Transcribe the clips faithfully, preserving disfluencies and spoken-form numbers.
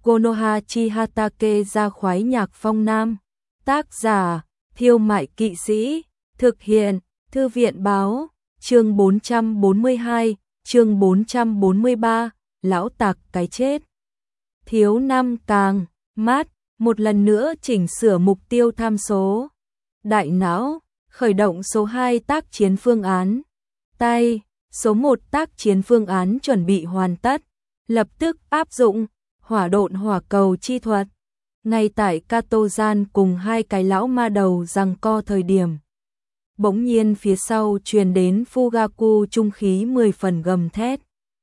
Konoha Chihatake ra khoái nhạc phong nam. Tác giả, Thiêu Mại Kỵ Sĩ. Thực hiện, Thư viện Báo. Chương bốn trăm bốn mươi hai, chương bốn trăm bốn mươi ba, lão tặc cái chết. Thiếu năm càng, mát, một lần nữa chỉnh sửa mục tiêu tham số. Đại não, khởi động số hai tác chiến phương án. Tay, số một tác chiến phương án chuẩn bị hoàn tất. Lập tức áp dụng, hỏa độn hỏa cầu chi thuật. Ngay tại Kato-gian cùng hai cái lão ma đầu giằng co thời điểm. Bỗng nhiên phía sau truyền đến Fugaku trung khí mười phần gầm thét.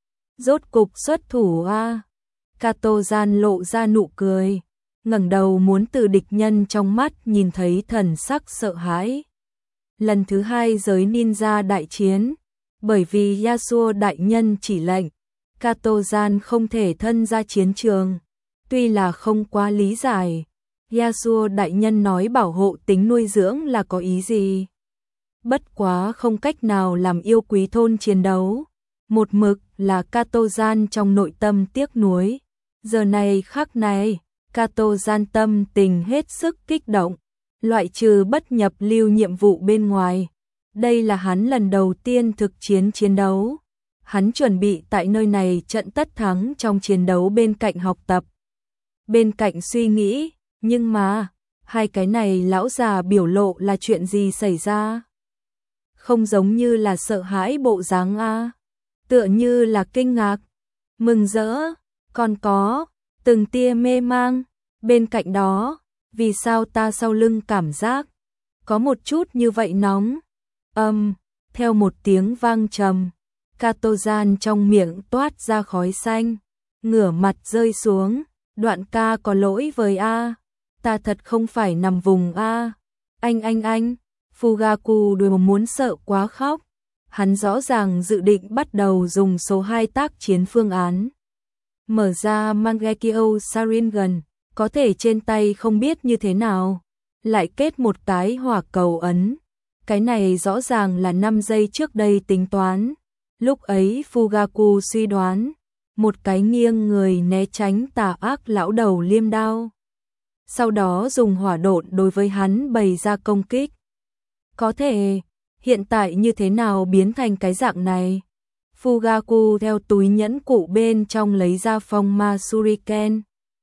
Rốt cục xuất thủ a. Kato-gian lộ ra nụ cười, ngẩng đầu muốn từ địch nhân trong mắt nhìn thấy thần sắc sợ hãi. Lần thứ hai giới ninja đại chiến, bởi vì Yasuo đại nhân chỉ lệnh, Kato-gian không thể thân ra chiến trường. Tuy là không quá lý giải, Yasuo đại nhân nói bảo hộ tính nuôi dưỡng là có ý gì. Bất quá không cách nào làm yêu quý thôn chiến đấu. Một mực là Kato-gian trong nội tâm tiếc nuối. Giờ này khắc này, Kato-gian tâm tình hết sức kích động. Loại trừ bất nhập lưu nhiệm vụ bên ngoài. Đây là hắn lần đầu tiên thực chiến chiến đấu. Hắn chuẩn bị tại nơi này trận tất thắng trong chiến đấu bên cạnh học tập. Bên cạnh suy nghĩ, nhưng mà, hai cái này lão già biểu lộ là chuyện gì xảy ra? Không giống như là sợ hãi bộ dáng a, tựa như là kinh ngạc, mừng rỡ, còn có từng tia mê mang. Bên cạnh đó, vì sao ta sau lưng cảm giác có một chút như vậy nóng? Âm, theo một tiếng vang trầm, Kato-gian trong miệng toát ra khói xanh, ngửa mặt rơi xuống. Đoạn ca có lỗi với a, ta thật không phải nằm vùng a. Anh anh anh, Fugaku đôi mồm muốn sợ quá khóc. Hắn rõ ràng dự định bắt đầu dùng số hai tác chiến phương án. Mở ra Mangekyo Sharingan, có thể trên tay không biết như thế nào, lại kết một cái hỏa cầu ấn. Cái này rõ ràng là năm giây trước đây tính toán. Lúc ấy Fugaku suy đoán, một cái nghiêng người né tránh tà ác lão đầu liêm đao. Sau đó dùng hỏa độn đối với hắn bày ra công kích. Có thể, hiện tại như thế nào biến thành cái dạng này? Fugaku theo túi nhẫn cụ bên trong lấy ra phong ma shuriken.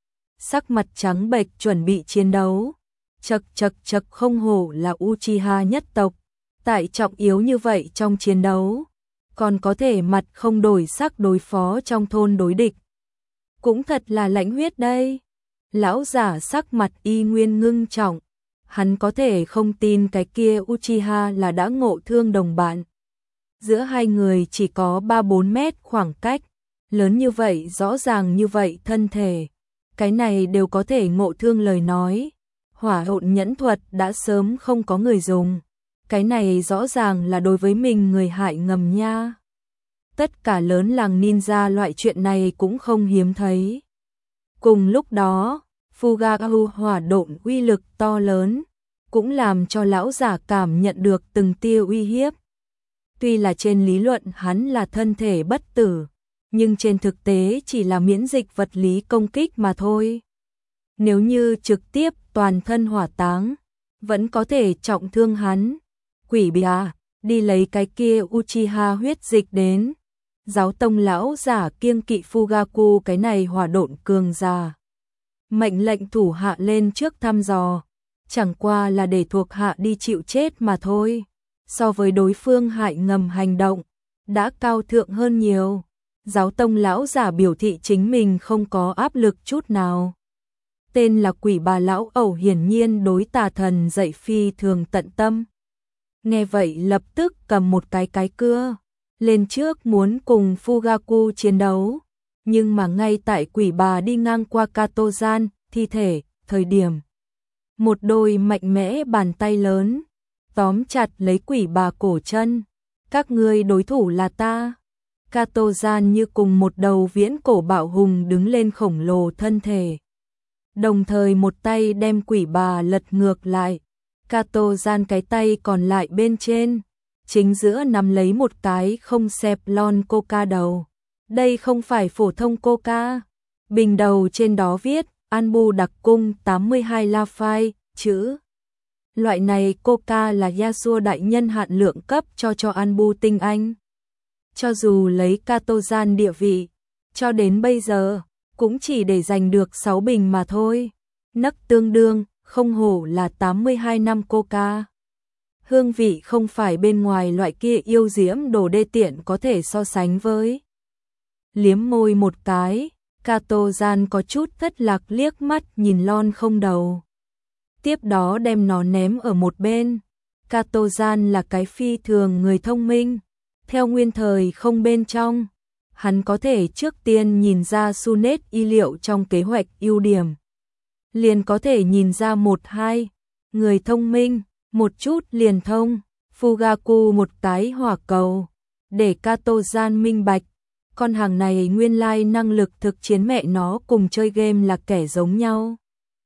Sắc mặt trắng bệch chuẩn bị chiến đấu. Chật chật chật không hổ là Uchiha nhất tộc. Tại trọng yếu như vậy trong chiến đấu. Còn có thể mặt không đổi sắc đối phó trong thôn đối địch. Cũng thật là lãnh huyết đây. Lão giả sắc mặt y nguyên ngưng trọng. Hắn có thể không tin cái kia Uchiha là đã ngộ thương đồng bạn. Giữa hai người chỉ có ba bốn mét khoảng cách. Lớn như vậy, rõ ràng như vậy thân thể. Cái này đều có thể ngộ thương lời nói. Hỏa hộn nhẫn thuật đã sớm không có người dùng. Cái này rõ ràng là đối với mình người hại ngầm nha. Tất cả lớn làng ninja loại chuyện này cũng không hiếm thấy. Cùng lúc đó, Fugaku hỏa độn uy lực to lớn, cũng làm cho lão giả cảm nhận được từng tia uy hiếp. Tuy là trên lý luận hắn là thân thể bất tử, nhưng trên thực tế chỉ là miễn dịch vật lý công kích mà thôi. Nếu như trực tiếp toàn thân hỏa táng, vẫn có thể trọng thương hắn. Quỷ bìa, đi lấy cái kia Uchiha huyết dịch đến. Giáo tông lão giả kiêng kỵ Fugaku cái này hỏa độn cường giả. Mệnh lệnh thủ hạ lên trước thăm dò, chẳng qua là để thuộc hạ đi chịu chết mà thôi. So với đối phương hại ngầm hành động, đã cao thượng hơn nhiều. Giáo tông lão giả biểu thị chính mình không có áp lực chút nào. Tên là quỷ bà lão ẩu hiển nhiên đối tà thần dạy phi thường tận tâm. Nghe vậy lập tức cầm một cái cái cưa, lên trước muốn cùng Fugaku chiến đấu. Nhưng mà ngay tại quỷ bà đi ngang qua Kato-gian, thi thể, thời điểm. Một đôi mạnh mẽ bàn tay lớn, tóm chặt lấy quỷ bà cổ chân. Các ngươi đối thủ là ta. Kato-gian như cùng một đầu viễn cổ bạo hùng đứng lên khổng lồ thân thể. Đồng thời một tay đem quỷ bà lật ngược lại. Kato-gian cái tay còn lại bên trên, chính giữa nắm lấy một cái không xẹp lon coca đầu. Đây không phải phổ thông coca. Bình đầu trên đó viết An Bu đặc cung tám mươi hai la phai, chữ. Loại này coca là Yasuo đại nhân hạn lượng cấp cho cho An Bu tinh anh. Cho dù lấy Katojan địa vị, cho đến bây giờ, cũng chỉ để giành được sáu bình mà thôi. Nấc tương đương, không hổ là tám mươi hai năm coca. Hương vị không phải bên ngoài loại kia yêu diễm đồ đê tiện có thể so sánh với. Liếm môi một cái, Katojan có chút thất lạc liếc mắt nhìn lon không đầu. Tiếp đó đem nó ném ở một bên. Katojan là cái phi thường người thông minh. Theo nguyên thời không bên trong, hắn có thể trước tiên nhìn ra Sunet y liệu trong kế hoạch ưu điểm. Liền có thể nhìn ra một hai, người thông minh, một chút liền thông, Fugaku một cái hỏa cầu, để Katojan minh bạch, con hàng này nguyên lai năng lực thực chiến mẹ nó cùng chơi game là kẻ giống nhau.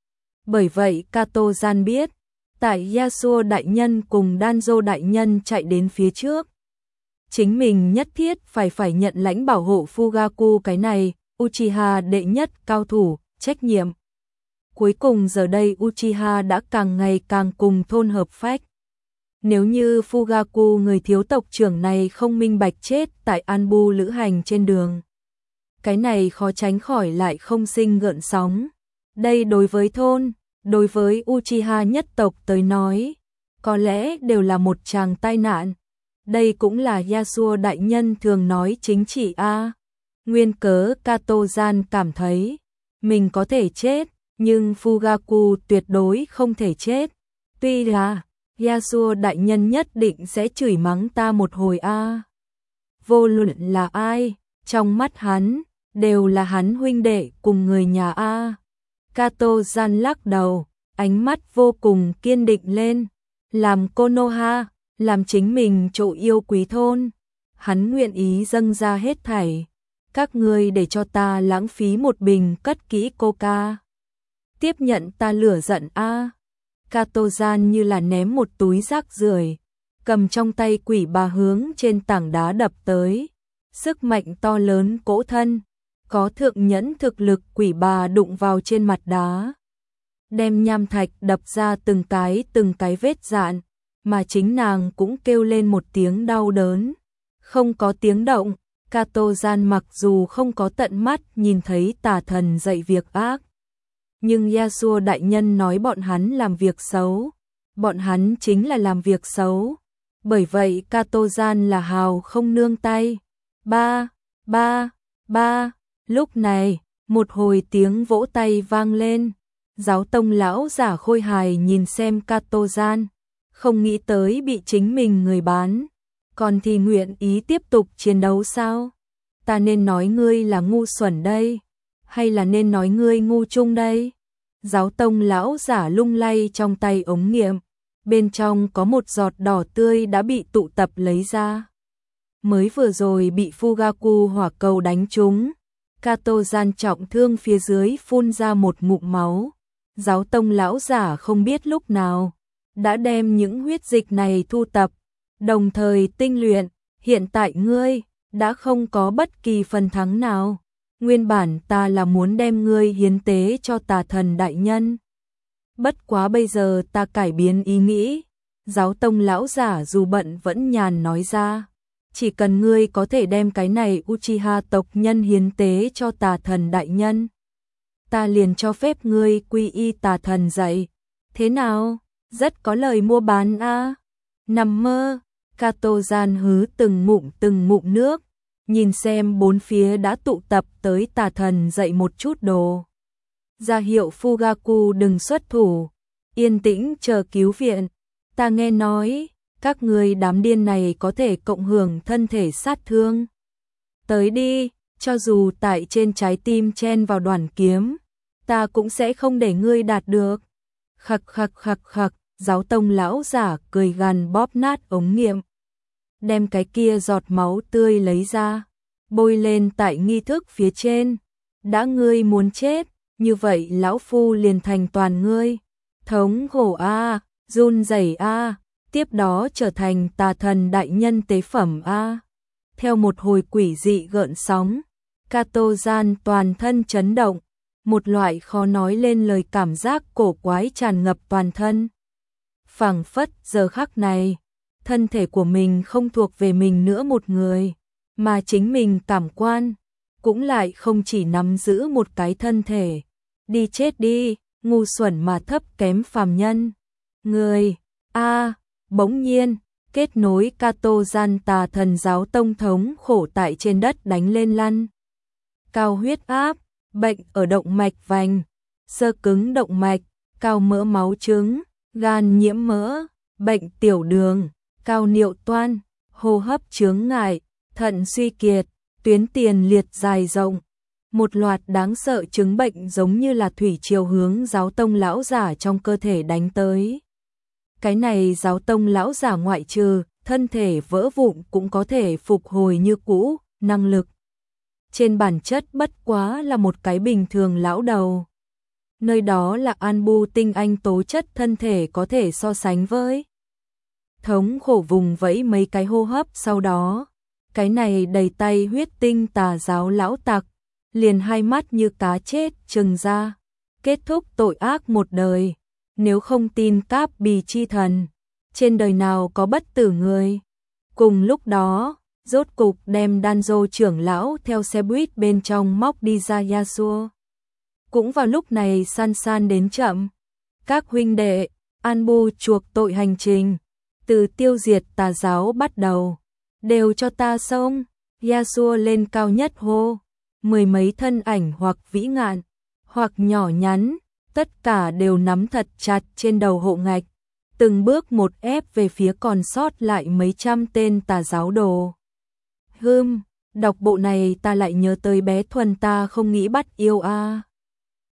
Bởi vậy Katojan biết, tại Yasuo đại nhân cùng Danzo đại nhân chạy đến phía trước, chính mình nhất thiết phải phải nhận lãnh bảo hộ Fugaku cái này, Uchiha đệ nhất cao thủ, trách nhiệm. Cuối cùng giờ đây Uchiha đã càng ngày càng cùng thôn hợp phách. Nếu như Fugaku người thiếu tộc trưởng này không minh bạch chết tại An Bu lữ hành trên đường, cái này khó tránh khỏi lại không sinh gợn sóng. Đây đối với thôn, đối với Uchiha nhất tộc tới nói, có lẽ đều là một tràng tai nạn. Đây cũng là Yasuo đại nhân thường nói chính trị a. Nguyên cớ Katojan cảm thấy mình có thể chết, nhưng Fugaku tuyệt đối không thể chết. Tuy là Yasuo đại nhân nhất định sẽ chửi mắng ta một hồi a. Vô luận là ai, trong mắt hắn đều là hắn huynh đệ cùng người nhà a. Katojan lắc đầu, ánh mắt vô cùng kiên định lên, làm Konoha, làm chính mình chỗ yêu quý thôn, hắn nguyện ý dâng ra hết thảy. Các ngươi để cho ta lãng phí một bình cất kỹ coca. Tiếp nhận ta lửa giận a. Katojan như là ném một túi rác rưởi, cầm trong tay quỷ bà hướng trên tảng đá đập tới. Sức mạnh to lớn cỗ thân, có thượng nhẫn thực lực quỷ bà đụng vào trên mặt đá, đem nham thạch đập ra từng cái từng cái vết dạn, mà chính nàng cũng kêu lên một tiếng đau đớn. Không có tiếng động, Katojan mặc dù không có tận mắt nhìn thấy tà thần dạy việc ác, nhưng Yasuo đại nhân nói bọn hắn làm việc xấu, bọn hắn chính là làm việc xấu. Bởi vậy Katojan là hào không nương tay. Ba, ba, ba, lúc này, một hồi tiếng vỗ tay vang lên. Giáo tông lão giả khôi hài nhìn xem Katojan, không nghĩ tới bị chính mình người bán, còn thì nguyện ý tiếp tục chiến đấu sao? Ta nên nói ngươi là ngu xuẩn đây, hay là nên nói ngươi ngu chung đây? Giáo tông lão giả lung lay trong tay ống nghiệm, bên trong có một giọt đỏ tươi đã bị tụ tập lấy ra. Mới vừa rồi bị Fugaku hỏa cầu đánh trúng, Katojan trọng thương phía dưới phun ra một ngụm máu. Giáo tông lão giả không biết lúc nào đã đem những huyết dịch này thu tập, đồng thời tinh luyện. Hiện tại ngươi đã không có bất kỳ phần thắng nào. Nguyên bản ta là muốn đem ngươi hiến tế cho tà thần đại nhân, bất quá bây giờ ta cải biến ý nghĩ. Giáo tông lão giả dù bận vẫn nhàn nói ra, chỉ cần ngươi có thể đem cái này Uchiha tộc nhân hiến tế cho tà thần đại nhân, ta liền cho phép ngươi quy y tà thần dạy. Thế nào? Rất có lời mua bán a. À? Nằm mơ. Katojan hứ từng ngụm từng ngụm nước, nhìn xem bốn phía đã tụ tập tới tà thần dạy một chút đồ. Ra hiệu Fugaku đừng xuất thủ, yên tĩnh chờ cứu viện. Ta nghe nói, các người đám điên này có thể cộng hưởng thân thể sát thương. Tới đi, cho dù tại trên trái tim chen vào đoàn kiếm, ta cũng sẽ không để ngươi đạt được. Khặc khặc khặc khặc, giáo tông lão giả cười gằn bóp nát ống nghiệm, đem cái kia giọt máu tươi lấy ra, bôi lên tại nghi thức phía trên. Đã ngươi muốn chết, như vậy lão phu liền thành toàn ngươi. Thống khổ a, run rẩy a, tiếp đó trở thành tà thần đại nhân tế phẩm a. Theo một hồi quỷ dị gợn sóng, Cato Gian toàn thân chấn động, một loại khó nói lên lời cảm giác cổ quái tràn ngập toàn thân. Phảng phất giờ khắc này, thân thể của mình không thuộc về mình nữa một người, mà chính mình cảm quan, cũng lại không chỉ nắm giữ một cái thân thể. Đi chết đi, ngu xuẩn mà thấp kém phàm nhân. Người, a bỗng nhiên, kết nối Cato Gian tà thần giáo tông thống khổ tại trên đất đánh lên lăn. Cao huyết áp, bệnh ở động mạch vành, xơ cứng động mạch, cao mỡ máu trứng, gan nhiễm mỡ, bệnh tiểu đường, cao niệu toan, hô hấp chướng ngại, thận suy kiệt, tuyến tiền liệt dài rộng. Một loạt đáng sợ chứng bệnh giống như là thủy triều hướng giáo tông lão giả trong cơ thể đánh tới. Cái này giáo tông lão giả ngoại trừ, thân thể vỡ vụn cũng có thể phục hồi như cũ, năng lực. Trên bản chất bất quá là một cái bình thường lão đầu. Nơi đó là An Bu tinh anh tố chất thân thể có thể so sánh với. Thống khổ vùng vẫy mấy cái hô hấp sau đó. Cái này đầy tay huyết tinh tà giáo lão tặc, liền hai mắt như cá chết trừng ra. Kết thúc tội ác một đời. Nếu không tin Cáp Bì chi thần, trên đời nào có bất tử người. Cùng lúc đó, rốt cục đem Danzo trưởng lão theo xe buýt bên trong móc đi ra Yasuo. Cũng vào lúc này San San đến chậm. Các huynh đệ, An Bu chuộc tội hành trình, từ tiêu diệt tà giáo bắt đầu, đều cho ta xông. Yasuo lên cao nhất hô, mười mấy thân ảnh hoặc vĩ ngạn, hoặc nhỏ nhắn, tất cả đều nắm thật chặt trên đầu hộ ngạch, từng bước một ép về phía còn sót lại mấy trăm tên tà giáo đồ. Hừm, đọc bộ này ta lại nhớ tới bé Thuần ta không nghĩ bắt yêu a. À.